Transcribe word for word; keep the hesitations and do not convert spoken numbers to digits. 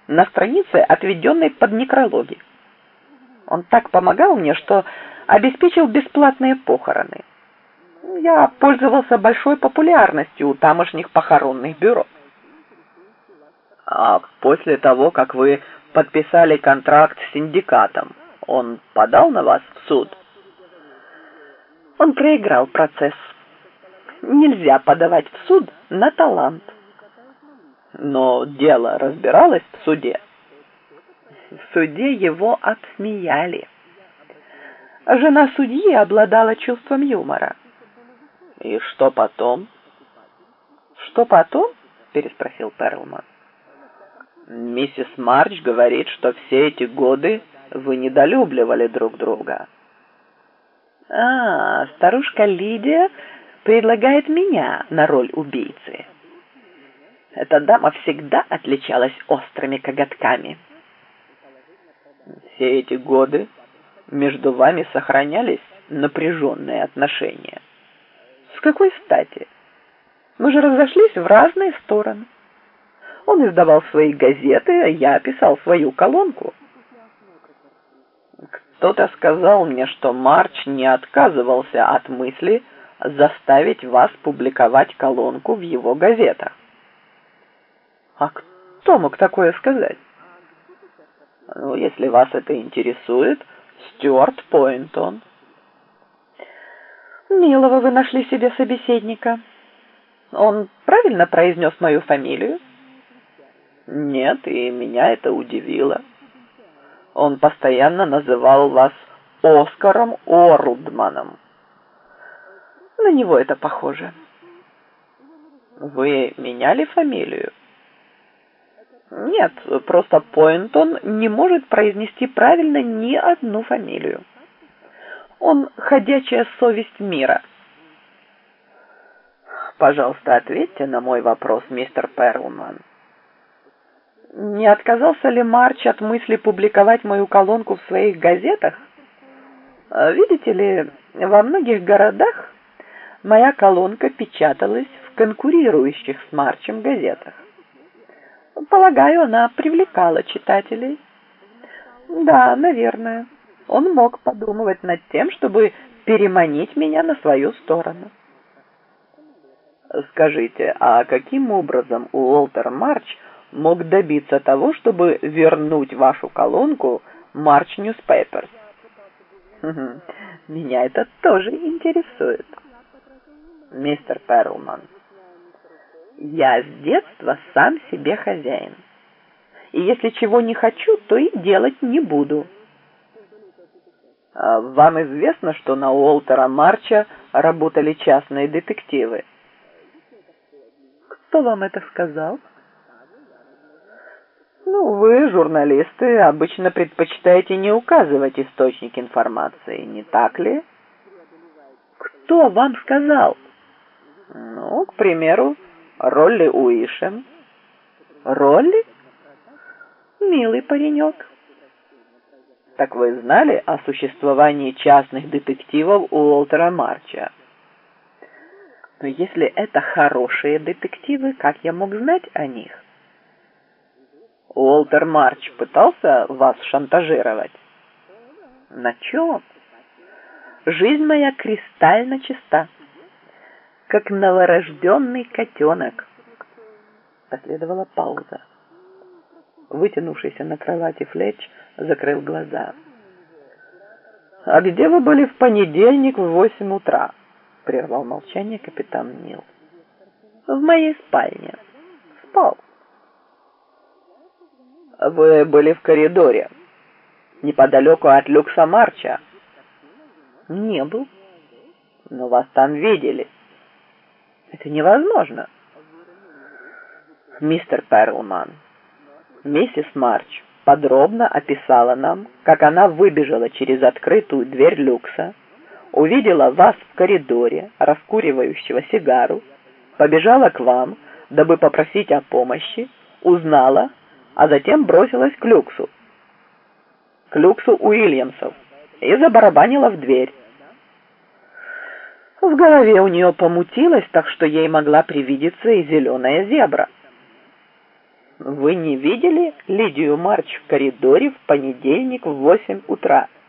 на странице, отведенной под некрологи. Он так помогал мне, что обеспечил бесплатные похороны. Я пользовался большой популярностью у тамошних похоронных бюро. А после того, как вы подписали контракт с синдикатом, он подал на вас в суд? Он проиграл процесс. Нельзя подавать в суд на талант. Но дело разбиралось в суде. В суде его обсмеяли. Жена судьи обладала чувством юмора. И что потом? Что потом? Переспросил Перлман. Миссис Марч говорит, что все эти годы вы недолюбливали друг друга. А, старушка Лидия предлагает меня на роль убийцы. Эта дама всегда отличалась острыми коготками. Все эти годы между вами сохранялись напряженные отношения. С какой стати? Мы же разошлись в разные стороны. Он издавал свои газеты, а я писал свою колонку. Кто-то сказал мне, что Марч не отказывался от мысли заставить вас публиковать колонку в его газетах. А кто мог такое сказать? Ну, если вас это интересует, Стюарт Пойнтон. Милого вы нашли себе собеседника. Он правильно произнес мою фамилию? Нет, и меня это удивило. Он постоянно называл вас Оскаром Уорлдманом. На него это похоже. Вы меняли фамилию? Нет, просто Пойнтон не может произнести правильно ни одну фамилию. Он ходячая совесть мира. Пожалуйста, ответьте на мой вопрос, мистер Перлман. Не отказался ли Марч от мысли публиковать мою колонку в своих газетах? Видите ли, во многих городах моя колонка печаталась в конкурирующих с Марчем газетах. Полагаю, она привлекала читателей. Да, наверное. Он мог подумывать над тем, чтобы переманить меня на свою сторону. Скажите, а каким образом Уолтер Марч мог добиться того, чтобы вернуть вашу колонку March Newspapers? Меня это тоже интересует. Мистер Перлман, я с детства сам себе хозяин. И если чего не хочу, то и делать не буду. А вам известно, что на Уолтера Марча работали частные детективы? Кто вам это сказал? Ну, вы, журналисты, обычно предпочитаете не указывать источник информации, не так ли? Кто вам сказал? Ну, к примеру, Ролли Уишем. Ролли? Милый паренек. Так вы знали о существовании частных детективов у Уолтера Марча? Но если это хорошие детективы, как я мог знать о них? Уолтер Марч пытался вас шантажировать? На чем? Жизнь моя кристально чиста, как новорожденный котенок. Последовала пауза. Вытянувшийся на кровати Флетч закрыл глаза. «А где вы были в понедельник в восемь утра?» — прервал молчание капитан Нил. «В моей спальне. Спал». «Вы были в коридоре, неподалеку от люкса Марча?» «Не был». «Но вас там видели». «Это невозможно». «Мистер Перлман, миссис Марч подробно описала нам, как она выбежала через открытую дверь люкса, увидела вас в коридоре, раскуривающего сигару, побежала к вам, дабы попросить о помощи, узнала, а затем бросилась к люксу, к люксу Уильямсов и забарабанила в дверь. В голове у нее помутилось, так что ей могла привидеться и зеленая зебра. Вы не видели Лидию Марч в коридоре в понедельник в восемь утра?